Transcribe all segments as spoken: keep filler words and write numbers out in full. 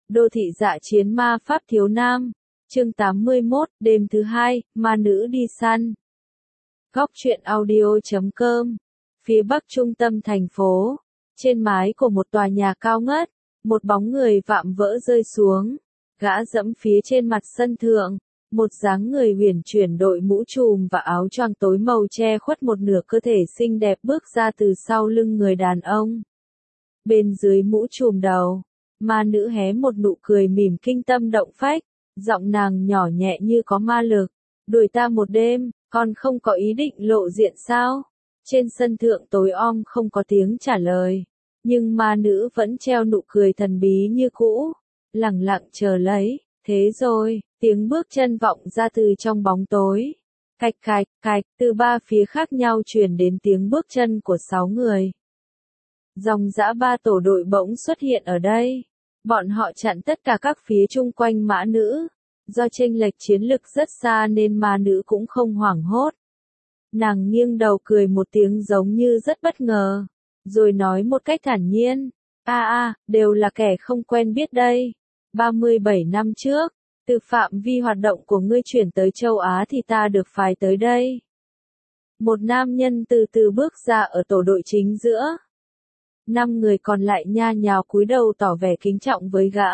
Đô thị dạ chiến ma pháp thiếu nam. Chương tám mươi mốt, đêm thứ hai, ma nữ đi săn. Góc truyện audio chấm com. Phía bắc trung tâm thành phố, trên mái của một tòa nhà cao ngất, một bóng người vạm vỡ rơi xuống. Gã dẫm phía trên mặt sân thượng, một dáng người huyền chuyển đội mũ trùm và áo choàng tối màu che khuất một nửa cơ thể xinh đẹp bước ra từ sau lưng người đàn ông. Bên dưới mũ trùm đầu, ma nữ hé một nụ cười mỉm kinh tâm động phách, giọng nàng nhỏ nhẹ như có ma lực. Đuổi ta một đêm, con không có ý định lộ diện sao? Trên sân thượng tối om không có tiếng trả lời, nhưng ma nữ vẫn treo nụ cười thần bí như cũ, lẳng lặng chờ lấy. Thế rồi, tiếng bước chân vọng ra từ trong bóng tối. Cạch cạch, cạch, từ ba phía khác nhau truyền đến tiếng bước chân của sáu người. Dòng dã ba tổ đội bỗng xuất hiện ở đây. Bọn họ chặn tất cả các phía chung quanh mã nữ. Do chênh lệch chiến lực rất xa nên ma nữ cũng không hoảng hốt. Nàng nghiêng đầu cười một tiếng giống như rất bất ngờ, rồi nói một cách thản nhiên, a a, đều là kẻ không quen biết đây. ba mươi bảy năm trước, từ phạm vi hoạt động của ngươi chuyển tới châu Á thì ta được phái tới đây. Một nam nhân từ từ bước ra ở tổ đội chính giữa. Năm người còn lại nha nhào cúi đầu tỏ vẻ kính trọng với gã.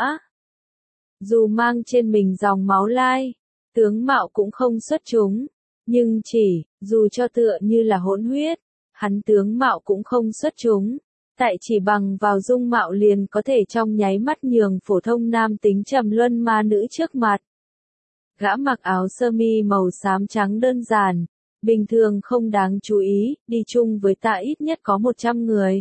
Dù mang trên mình dòng máu lai, tướng mạo cũng không xuất chúng, nhưng chỉ, dù cho tựa như là hỗn huyết, hắn tướng mạo cũng không xuất chúng, tại chỉ bằng vào dung mạo liền có thể trong nháy mắt nhường phổ thông nam tính trầm luân ma nữ trước mặt. Gã mặc áo sơ mi màu xám trắng đơn giản, bình thường không đáng chú ý, đi chung với ta ít nhất có một trăm người.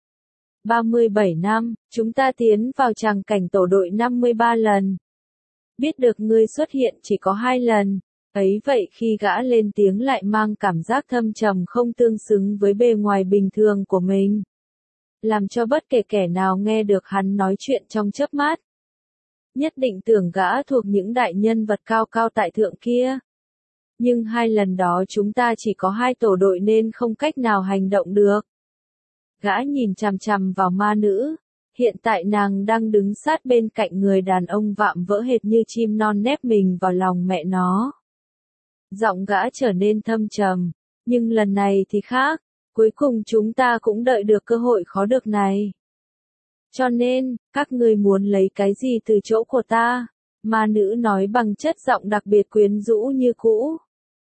ba mươi bảy năm, chúng ta tiến vào tràng cảnh tổ đội năm mươi ba lần. Biết được ngươi xuất hiện chỉ có hai lần, ấy vậy khi gã lên tiếng lại mang cảm giác thâm trầm không tương xứng với bề ngoài bình thường của mình. Làm cho bất kể kẻ nào nghe được hắn nói chuyện trong chớp mắt, nhất định tưởng gã thuộc những đại nhân vật cao cao tại thượng kia. Nhưng hai lần đó chúng ta chỉ có hai tổ đội nên không cách nào hành động được. Gã nhìn chằm chằm vào ma nữ, hiện tại nàng đang đứng sát bên cạnh người đàn ông vạm vỡ hệt như chim non nép mình vào lòng mẹ nó. Giọng gã trở nên thâm trầm, nhưng lần này thì khác, cuối cùng chúng ta cũng đợi được cơ hội khó được này. Cho nên, các ngươi muốn lấy cái gì từ chỗ của ta? Ma nữ nói bằng chất giọng đặc biệt quyến rũ như cũ.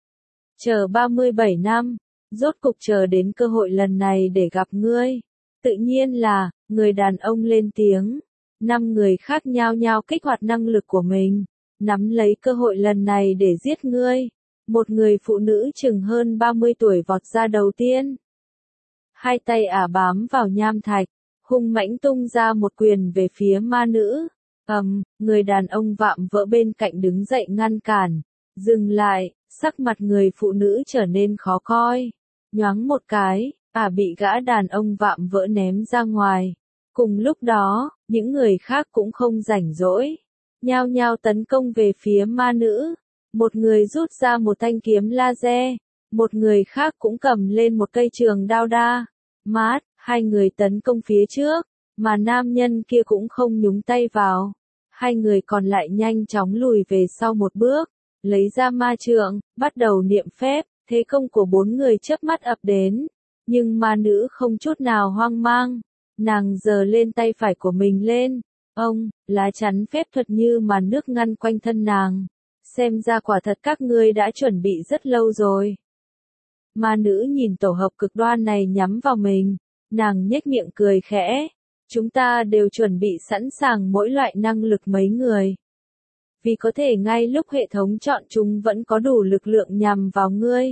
Chờ ba mươi bảy năm, rốt cục chờ đến cơ hội lần này để gặp ngươi. Tự nhiên là, người đàn ông lên tiếng. Năm người khác nhao nhao kích hoạt năng lực của mình, nắm lấy cơ hội lần này để giết ngươi. Một người phụ nữ chừng hơn ba mươi tuổi vọt ra đầu tiên. Hai tay ả bám vào nham thạch, hung mãnh tung ra một quyền về phía ma nữ. Ầm, người đàn ông vạm vỡ bên cạnh đứng dậy ngăn cản. Dừng lại, sắc mặt người phụ nữ trở nên khó coi. Nhoáng một cái, ả bị gã đàn ông vạm vỡ ném ra ngoài. Cùng lúc đó, những người khác cũng không rảnh rỗi, nhao nhao tấn công về phía ma nữ. Một người rút ra một thanh kiếm laser, một người khác cũng cầm lên một cây trường đao đa. Mát, hai người tấn công phía trước, mà nam nhân kia cũng không nhúng tay vào. Hai người còn lại nhanh chóng lùi về sau một bước, lấy ra ma trượng, bắt đầu niệm phép. Thế công của bốn người chớp mắt ập đến, nhưng ma nữ không chút nào hoang mang. Nàng giơ lên tay phải của mình lên, ông, lá chắn phép thuật như màn nước ngăn quanh thân nàng. Xem ra quả thật các ngươi đã chuẩn bị rất lâu rồi. Ma nữ nhìn tổ hợp cực đoan này nhắm vào mình, nàng nhếch miệng cười khẽ. Chúng ta đều chuẩn bị sẵn sàng mỗi loại năng lực mấy người. Vì có thể ngay lúc hệ thống chọn chúng vẫn có đủ lực lượng nhằm vào ngươi.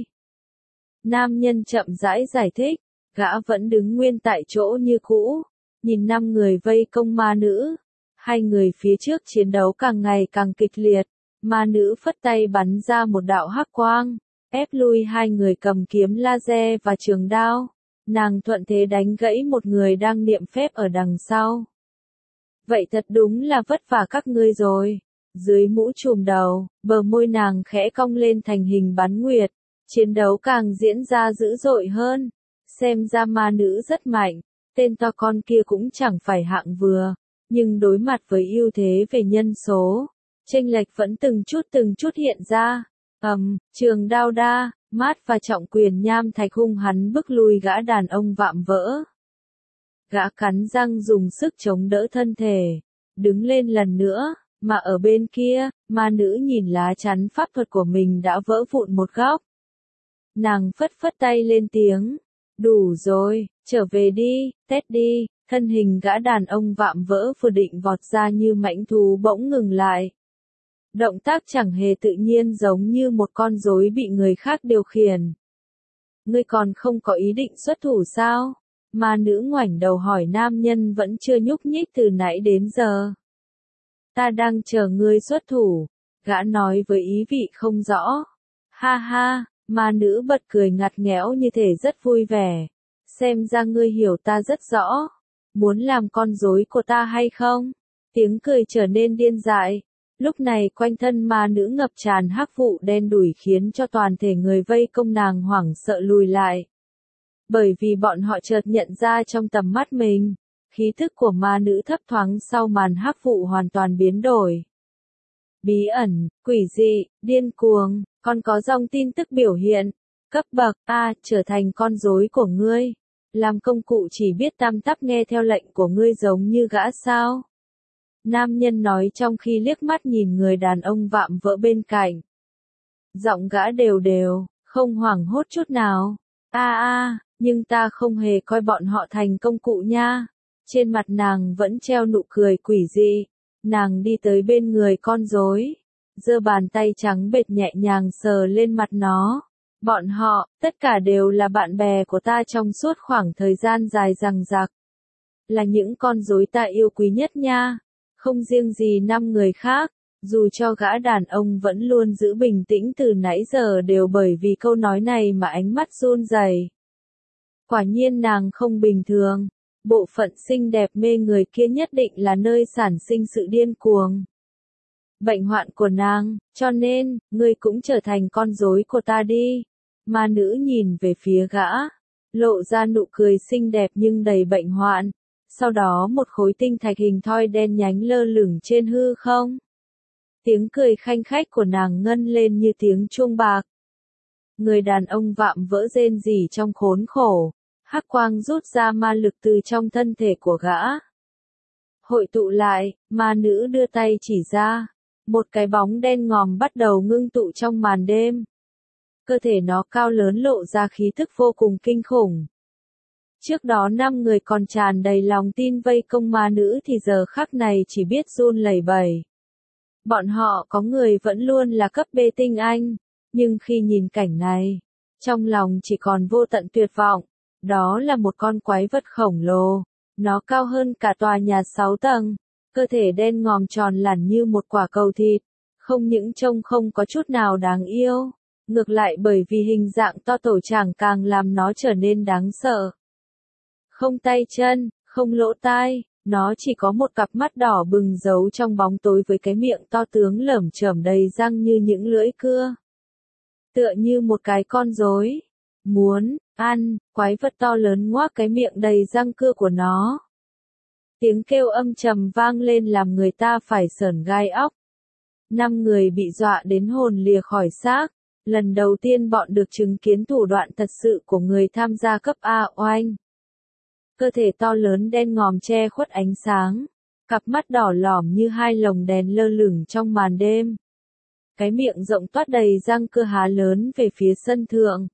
Nam nhân chậm rãi giải thích, gã vẫn đứng nguyên tại chỗ như cũ, nhìn năm người vây công ma nữ. Hai người phía trước chiến đấu càng ngày càng kịch liệt, ma nữ phất tay bắn ra một đạo hắc quang, ép lui hai người cầm kiếm laser và trường đao. Nàng thuận thế đánh gãy một người đang niệm phép ở đằng sau. Vậy thật đúng là vất vả các ngươi rồi. Dưới mũ trùm đầu, bờ môi nàng khẽ cong lên thành hình bán nguyệt. Chiến đấu càng diễn ra dữ dội hơn. Xem ra ma nữ rất mạnh, tên to con kia cũng chẳng phải hạng vừa. Nhưng đối mặt với ưu thế về nhân số, chênh lệch vẫn từng chút từng chút hiện ra. Ầm, trường đao đa, mát và trọng quyền nham thạch hung hắn bức lui gã đàn ông vạm vỡ. Gã cắn răng dùng sức chống đỡ thân thể, đứng lên lần nữa, mà ở bên kia, ma nữ nhìn lá chắn pháp thuật của mình đã vỡ vụn một góc. Nàng phất phất tay lên tiếng, đủ rồi, trở về đi, Teddy. Thân hình gã đàn ông vạm vỡ vừa định vọt ra như mãnh thú bỗng ngừng lại. Động tác chẳng hề tự nhiên giống như một con rối bị người khác điều khiển. Ngươi còn không có ý định xuất thủ sao? Ma nữ ngoảnh đầu hỏi nam nhân vẫn chưa nhúc nhích từ nãy đến giờ. Ta đang chờ ngươi xuất thủ, gã nói với ý vị không rõ. Ha ha, ma nữ bật cười ngặt nghẽo như thể rất vui vẻ. Xem ra ngươi hiểu ta rất rõ. Muốn làm con rối của ta hay không? Tiếng cười trở nên điên dại. Lúc này quanh thân ma nữ ngập tràn hắc vụ đen đủi khiến cho toàn thể người vây công nàng hoảng sợ lùi lại. Bởi vì bọn họ chợt nhận ra trong tầm mắt mình, khí thức của ma nữ thấp thoáng sau màn hắc vụ hoàn toàn biến đổi. Bí ẩn, quỷ dị, điên cuồng, còn có dòng tin tức biểu hiện. Cấp bậc A, trở thành con rối của ngươi. Làm công cụ chỉ biết tam tắp nghe theo lệnh của ngươi giống như gã sao? Nam nhân nói trong khi liếc mắt nhìn người đàn ông vạm vỡ bên cạnh. Giọng gã đều đều, không hoảng hốt chút nào. A a, nhưng ta không hề coi bọn họ thành công cụ nha. Trên mặt nàng vẫn treo nụ cười quỷ dị. Nàng đi tới bên người con rối, giơ bàn tay trắng bệt nhẹ nhàng sờ lên mặt nó. Bọn họ, tất cả đều là bạn bè của ta trong suốt khoảng thời gian dài dằng dặc. Là những con rối ta yêu quý nhất nha. Không riêng gì năm người khác, dù cho gã đàn ông vẫn luôn giữ bình tĩnh từ nãy giờ đều bởi vì câu nói này mà ánh mắt run rẩy. Quả nhiên nàng không bình thường. Bộ phận xinh đẹp mê người kia nhất định là nơi sản sinh sự điên cuồng. Bệnh hoạn của nàng, cho nên, ngươi cũng trở thành con rối của ta đi. Ma nữ nhìn về phía gã, lộ ra nụ cười xinh đẹp nhưng đầy bệnh hoạn. Sau đó một khối tinh thạch hình thoi đen nhánh lơ lửng trên hư không. Tiếng cười khanh khách của nàng ngân lên như tiếng chuông bạc. Người đàn ông vạm vỡ rên rỉ trong khốn khổ. Hắc quang rút ra ma lực từ trong thân thể của gã. Hội tụ lại, ma nữ đưa tay chỉ ra. Một cái bóng đen ngòm bắt đầu ngưng tụ trong màn đêm. Cơ thể nó cao lớn lộ ra khí thức vô cùng kinh khủng. Trước đó năm người còn tràn đầy lòng tin vây công ma nữ thì giờ khắc này chỉ biết run lẩy bẩy. Bọn họ có người vẫn luôn là cấp B tinh anh, nhưng khi nhìn cảnh này, trong lòng chỉ còn vô tận tuyệt vọng. Đó là một con quái vật khổng lồ, nó cao hơn cả tòa nhà sáu tầng, cơ thể đen ngòm tròn lẳn như một quả cầu thịt, không những trông không có chút nào đáng yêu, ngược lại bởi vì hình dạng to tổ chảng càng làm nó trở nên đáng sợ. Không tay chân, không lỗ tai, nó chỉ có một cặp mắt đỏ bừng giấu trong bóng tối với cái miệng to tướng lởm chởm đầy răng như những lưỡi cưa. Tựa như một cái con rối. Muốn ăn, quái vật to lớn ngoác cái miệng đầy răng cưa của nó. Tiếng kêu âm trầm vang lên làm người ta phải sởn gai óc. Năm người bị dọa đến hồn lìa khỏi xác. Lần đầu tiên bọn được chứng kiến thủ đoạn thật sự của người tham gia cấp A oanh. Cơ thể to lớn đen ngòm che khuất ánh sáng. Cặp mắt đỏ lòm như hai lồng đèn lơ lửng trong màn đêm. Cái miệng rộng toát đầy răng cưa há lớn về phía sân thượng.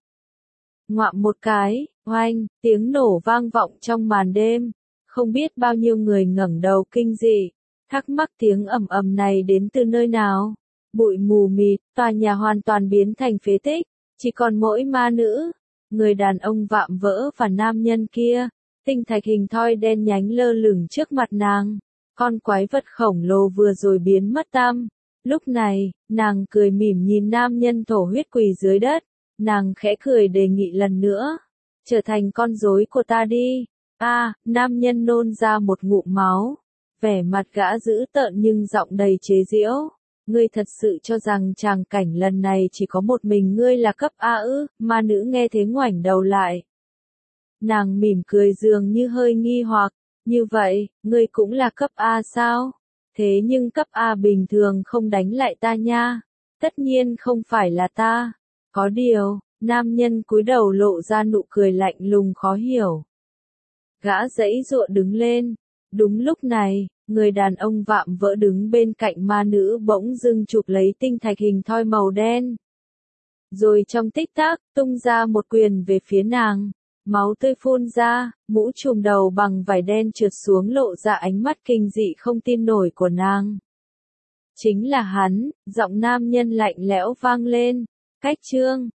Ngoạm một cái, oanh, tiếng nổ vang vọng trong màn đêm. Không biết bao nhiêu người ngẩng đầu kinh dị, thắc mắc tiếng ầm ầm này đến từ nơi nào. Bụi mù mịt, tòa nhà hoàn toàn biến thành phế tích, chỉ còn mỗi ma nữ, người đàn ông vạm vỡ và nam nhân kia. Tinh thạch hình thoi đen nhánh lơ lửng trước mặt nàng. Con quái vật khổng lồ vừa rồi biến mất tăm. Lúc này, nàng cười mỉm nhìn nam nhân thổ huyết quỳ dưới đất. Nàng khẽ cười đề nghị lần nữa. Trở thành con rối của ta đi. A, à, nam nhân nôn ra một ngụm máu. Vẻ mặt gã dữ tợn nhưng giọng đầy chế giễu. Ngươi thật sự cho rằng tràng cảnh lần này chỉ có một mình ngươi là cấp A ư? Ma nữ nghe thế ngoảnh đầu lại. Nàng mỉm cười dường như hơi nghi hoặc, Như vậy, ngươi cũng là cấp A sao? Thế nhưng cấp A bình thường không đánh lại ta nha. Tất nhiên không phải là ta. Có điều, nam nhân cúi đầu lộ ra nụ cười lạnh lùng khó hiểu. Gã giãy giụa đứng lên. Đúng lúc này, người đàn ông vạm vỡ đứng bên cạnh ma nữ bỗng dưng chụp lấy tinh thạch hình thoi màu đen. Rồi trong tích tắc, tung ra một quyền về phía nàng. Máu tươi phun ra, mũ trùm đầu bằng vải đen trượt xuống lộ ra ánh mắt kinh dị không tin nổi của nàng. Chính là hắn, giọng nam nhân lạnh lẽo vang lên. Cách chương